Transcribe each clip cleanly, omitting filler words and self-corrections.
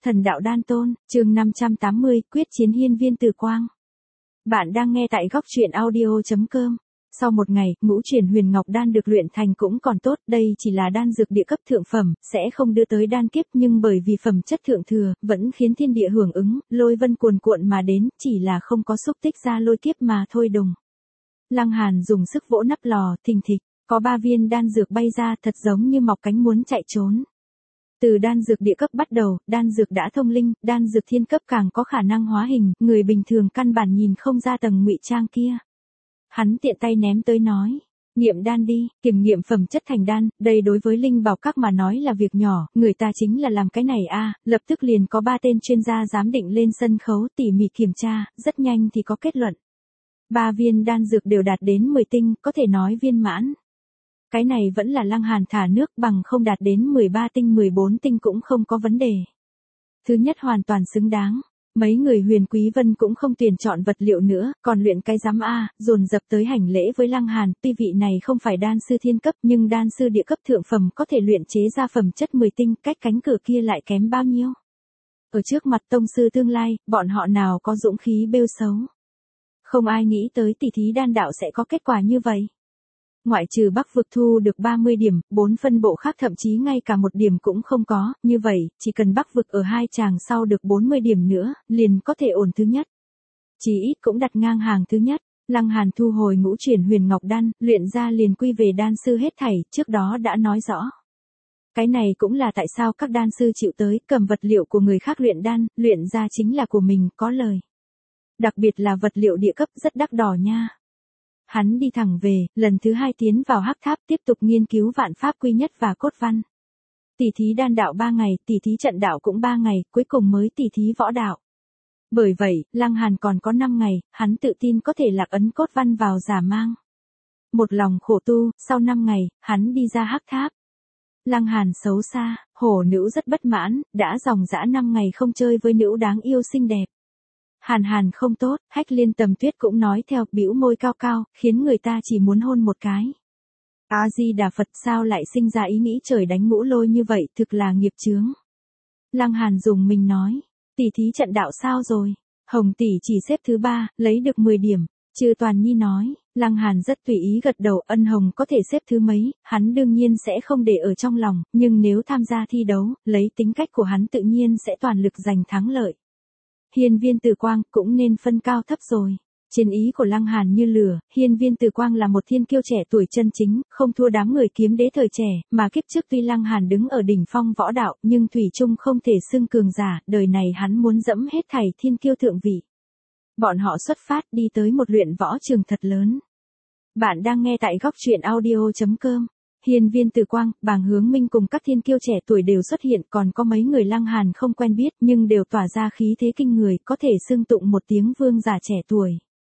Thần đạo đan tôn, chương 580, quyết chiến hiên viên tử quang. Bạn đang nghe tại góc truyện audio.com. Sau một ngày, ngũ chuyển huyền ngọc đan được luyện thành cũng còn tốt, đây chỉ là đan dược địa cấp thượng phẩm, sẽ không đưa tới đan kiếp nhưng bởi vì phẩm chất thượng thừa, vẫn khiến thiên địa hưởng ứng, lôi vân cuồn cuộn mà đến, chỉ là không có xúc tích ra lôi kiếp mà thôi đùng. Lăng Hàn dùng sức vỗ nắp lò, thình thịch, có 3 viên đan dược bay ra thật giống như mọc cánh muốn chạy trốn. Từ đan dược địa cấp bắt đầu, đan dược đã thông linh, đan dược thiên cấp càng có khả năng hóa hình, người bình thường căn bản nhìn không ra tầng ngụy trang kia. Hắn tiện tay ném tới nói, nghiệm đan đi, kiểm nghiệm phẩm chất thành đan, đây đối với linh bảo các mà nói là việc nhỏ, người ta chính là làm cái này lập tức liền có 3 tên chuyên gia giám định lên sân khấu tỉ mỉ kiểm tra, rất nhanh thì có kết luận. 3 viên đan dược đều đạt đến 10 tinh, có thể nói viên mãn. Cái này vẫn là Lăng Hàn thả nước bằng không đạt đến 13 tinh 14 tinh cũng không có vấn đề. Thứ nhất hoàn toàn xứng đáng. Mấy người Huyền Quý Vân cũng không tuyển chọn vật liệu nữa, còn luyện cái giám dồn dập tới hành lễ với Lăng Hàn, tuy vị này không phải đan sư thiên cấp nhưng đan sư địa cấp thượng phẩm có thể luyện chế ra phẩm chất 10 tinh, cách cánh cửa kia lại kém bao nhiêu. Ở trước mặt tông sư tương lai, bọn họ nào có dũng khí bêu xấu. Không ai nghĩ tới tỷ thí đan đạo sẽ có kết quả như vậy. Ngoại trừ Bắc vực thu được 30 điểm, 4 phân bộ khác thậm chí ngay cả 1 điểm cũng không có, như vậy, chỉ cần Bắc vực ở 2 tràng sau được 40 điểm nữa, liền có thể ổn thứ nhất. Chỉ ít cũng đặt ngang hàng thứ nhất. Lăng Hàn thu hồi ngũ chuyển huyền ngọc đan, luyện ra liền quy về đan sư hết thảy, trước đó đã nói rõ. Cái này cũng là tại sao các đan sư chịu tới, cầm vật liệu của người khác luyện đan, luyện ra chính là của mình, có lời. Đặc biệt là vật liệu địa cấp rất đắt đỏ nha. Hắn đi thẳng về, lần thứ 2 tiến vào hắc tháp tiếp tục nghiên cứu vạn pháp quy nhất và cốt văn. Tỷ thí đan đạo 3 ngày, tỷ thí trận đạo cũng 3 ngày, cuối cùng mới tỷ thí võ đạo. Bởi vậy, Lăng Hàn còn có 5 ngày, hắn tự tin có thể lạc ấn cốt văn vào giả mang. Một lòng khổ tu, sau 5 ngày, hắn đi ra hắc tháp. Lăng Hàn xấu xa, hổ nữ rất bất mãn, đã dòng dã 5 ngày không chơi với nữ đáng yêu xinh đẹp. Hàn không tốt, Hách Liên Tầm Tuyết cũng nói theo, bĩu môi cao cao, khiến người ta chỉ muốn hôn một cái. A-di-đà Phật, sao lại sinh ra ý nghĩ trời đánh ngũ lôi như vậy, thực là nghiệp chướng. Lăng Hàn dùng mình nói, tỷ thí trận đạo sao rồi? Hồng tỷ chỉ xếp thứ 3, lấy được 10 điểm. Trừ Toàn Nhi nói, Lăng Hàn rất tùy ý gật đầu, Ân Hồng có thể xếp thứ mấy, hắn đương nhiên sẽ không để ở trong lòng, nhưng nếu tham gia thi đấu, lấy tính cách của hắn tự nhiên sẽ toàn lực giành thắng lợi. Hiên viên tử quang cũng nên phân cao thấp rồi. Trên ý của Lăng Hàn như lửa, hiên viên tử quang là một thiên kiêu trẻ tuổi chân chính, không thua đám người kiếm đế thời trẻ, mà kiếp trước tuy Lăng Hàn đứng ở đỉnh phong võ đạo, nhưng thủy chung không thể xưng cường giả, đời này hắn muốn dẫm hết thảy thiên kiêu thượng vị. Bọn họ xuất phát đi tới một luyện võ trường thật lớn. Bạn đang nghe tại góc truyện audio.com. Hiên viên tử quang, Bàng Hướng Minh cùng các thiên kiêu trẻ tuổi đều xuất hiện, còn có mấy người Lăng Hàn không quen biết nhưng đều tỏa ra khí thế kinh người, có thể xưng tụng một tiếng vương giả trẻ tuổi.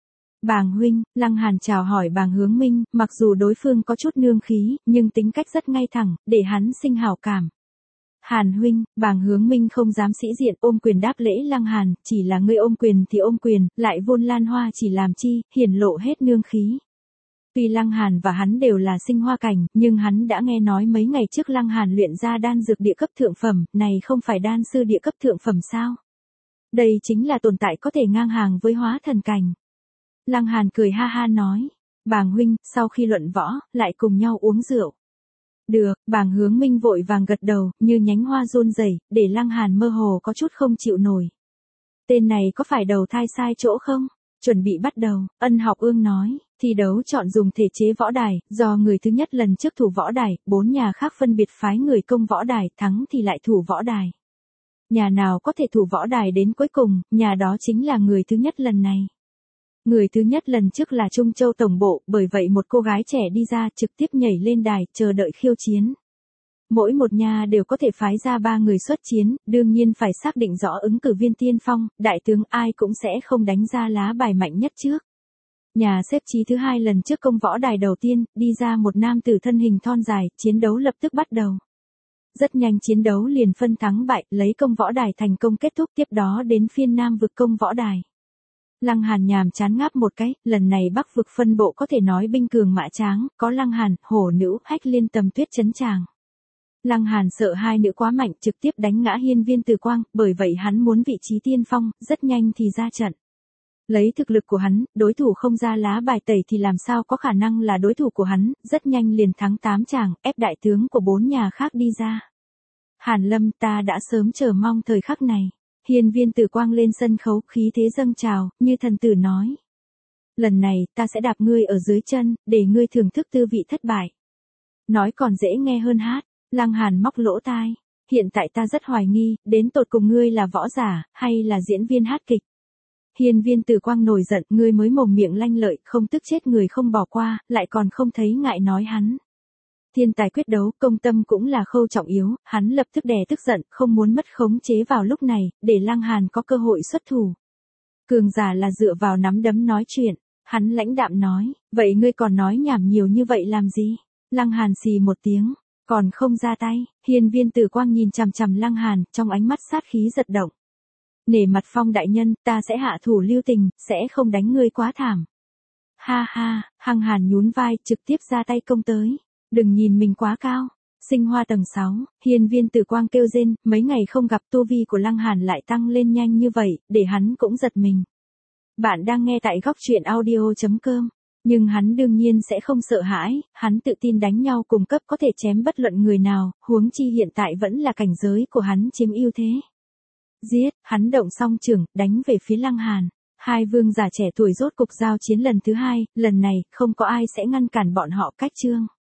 Bàng huynh, Lăng Hàn chào hỏi Bàng Hướng Minh, mặc dù đối phương có chút nương khí, nhưng tính cách rất ngay thẳng, để hắn sinh hảo cảm. Hàn huynh, Bàng Hướng Minh không dám sĩ diện, ôm quyền đáp lễ Lăng Hàn, chỉ là ngươi ôm quyền thì ôm quyền, lại vôn lan hoa chỉ làm chi, hiển lộ hết nương khí. Tuy Lăng Hàn và hắn đều là sinh hoa cảnh, nhưng hắn đã nghe nói mấy ngày trước Lăng Hàn luyện ra đan dược địa cấp thượng phẩm, này không phải đan sư địa cấp thượng phẩm sao? Đây chính là tồn tại có thể ngang hàng với hóa thần cảnh. Lăng Hàn cười ha ha nói, Bàng huynh, sau khi luận võ, lại cùng nhau uống rượu. Được, Bàng Hướng Minh vội vàng gật đầu, như nhánh hoa run rẩy, để Lăng Hàn mơ hồ có chút không chịu nổi. Tên này có phải đầu thai sai chỗ không? Chuẩn bị bắt đầu, Ân Học Ương nói, thi đấu chọn dùng thể chế võ đài, do người thứ nhất lần trước thủ võ đài, 4 nhà khác phân biệt phái người công võ đài, thắng thì lại thủ võ đài. Nhà nào có thể thủ võ đài đến cuối cùng, nhà đó chính là người thứ nhất lần này. Người thứ nhất lần trước là Trung Châu Tổng Bộ, bởi vậy một cô gái trẻ đi ra trực tiếp nhảy lên đài, chờ đợi khiêu chiến. Mỗi một nhà đều có thể phái ra 3 người xuất chiến, đương nhiên phải xác định rõ ứng cử viên tiên phong, đại tướng ai cũng sẽ không đánh ra lá bài mạnh nhất trước. Nhà xếp chí thứ 2 lần trước công võ đài đầu tiên, đi ra một nam tử thân hình thon dài, chiến đấu lập tức bắt đầu. Rất nhanh chiến đấu liền phân thắng bại, lấy công võ đài thành công kết thúc, tiếp đó đến phiên nam vực công võ đài. Lăng Hàn nhàm chán ngáp một cái, lần này Bắc vực phân bộ có thể nói binh cường mã tráng, có Lăng Hàn, hổ nữ, Hách Liên Tầm Tuyết chấn tràng. Lăng Hàn sợ hai nữ quá mạnh trực tiếp đánh ngã Hiên Viên Từ Quang, bởi vậy hắn muốn vị trí tiên phong, rất nhanh thì ra trận. Lấy thực lực của hắn, đối thủ không ra lá bài tẩy thì làm sao có khả năng là đối thủ của hắn, rất nhanh liền thắng 8 chàng, ép đại tướng của 4 nhà khác đi ra. Hàn Lâm, ta đã sớm chờ mong thời khắc này. Hiên Viên Từ Quang lên sân khấu, khí thế dâng trào, như thần tử nói. Lần này, ta sẽ đạp ngươi ở dưới chân, để ngươi thưởng thức tư vị thất bại. Nói còn dễ nghe hơn hát. Lăng Hàn móc lỗ tai. Hiện tại ta rất hoài nghi, đến tột cùng ngươi là võ giả, hay là diễn viên hát kịch. Hiên Viên Từ Quang nổi giận, ngươi mới mồm miệng lanh lợi, không tức chết người không bỏ qua, lại còn không thấy ngại nói hắn. Thiên tài quyết đấu, công tâm cũng là khâu trọng yếu, hắn lập tức đè tức giận, không muốn mất khống chế vào lúc này, để Lăng Hàn có cơ hội xuất thủ. Cường giả là dựa vào nắm đấm nói chuyện, hắn lãnh đạm nói, vậy ngươi còn nói nhảm nhiều như vậy làm gì? Lăng Hàn xì một tiếng, còn không ra tay. Hiên Viên Từ Quang nhìn chằm chằm Lăng Hàn, trong ánh mắt sát khí giật động. Nể mặt Phong đại nhân, ta sẽ hạ thủ lưu tình, sẽ không đánh ngươi quá thảm. Ha ha, Lăng Hàn nhún vai, trực tiếp ra tay công tới. Đừng nhìn mình quá cao. Sinh hoa tầng 6, Hiên Viên Từ Quang kêu rên, mấy ngày không gặp tu vi của Lăng Hàn lại tăng lên nhanh như vậy, để hắn cũng giật mình. Bạn đang nghe tại góc truyện audio.com. Nhưng hắn đương nhiên sẽ không sợ hãi, hắn tự tin đánh nhau cùng cấp có thể chém bất luận người nào, huống chi hiện tại vẫn là cảnh giới của hắn chiếm ưu thế. Giết, hắn động song trường, đánh về phía Lăng Hàn. Hai vương giả trẻ tuổi rốt cục giao chiến lần thứ hai, lần này không có ai sẽ ngăn cản bọn họ cách chương.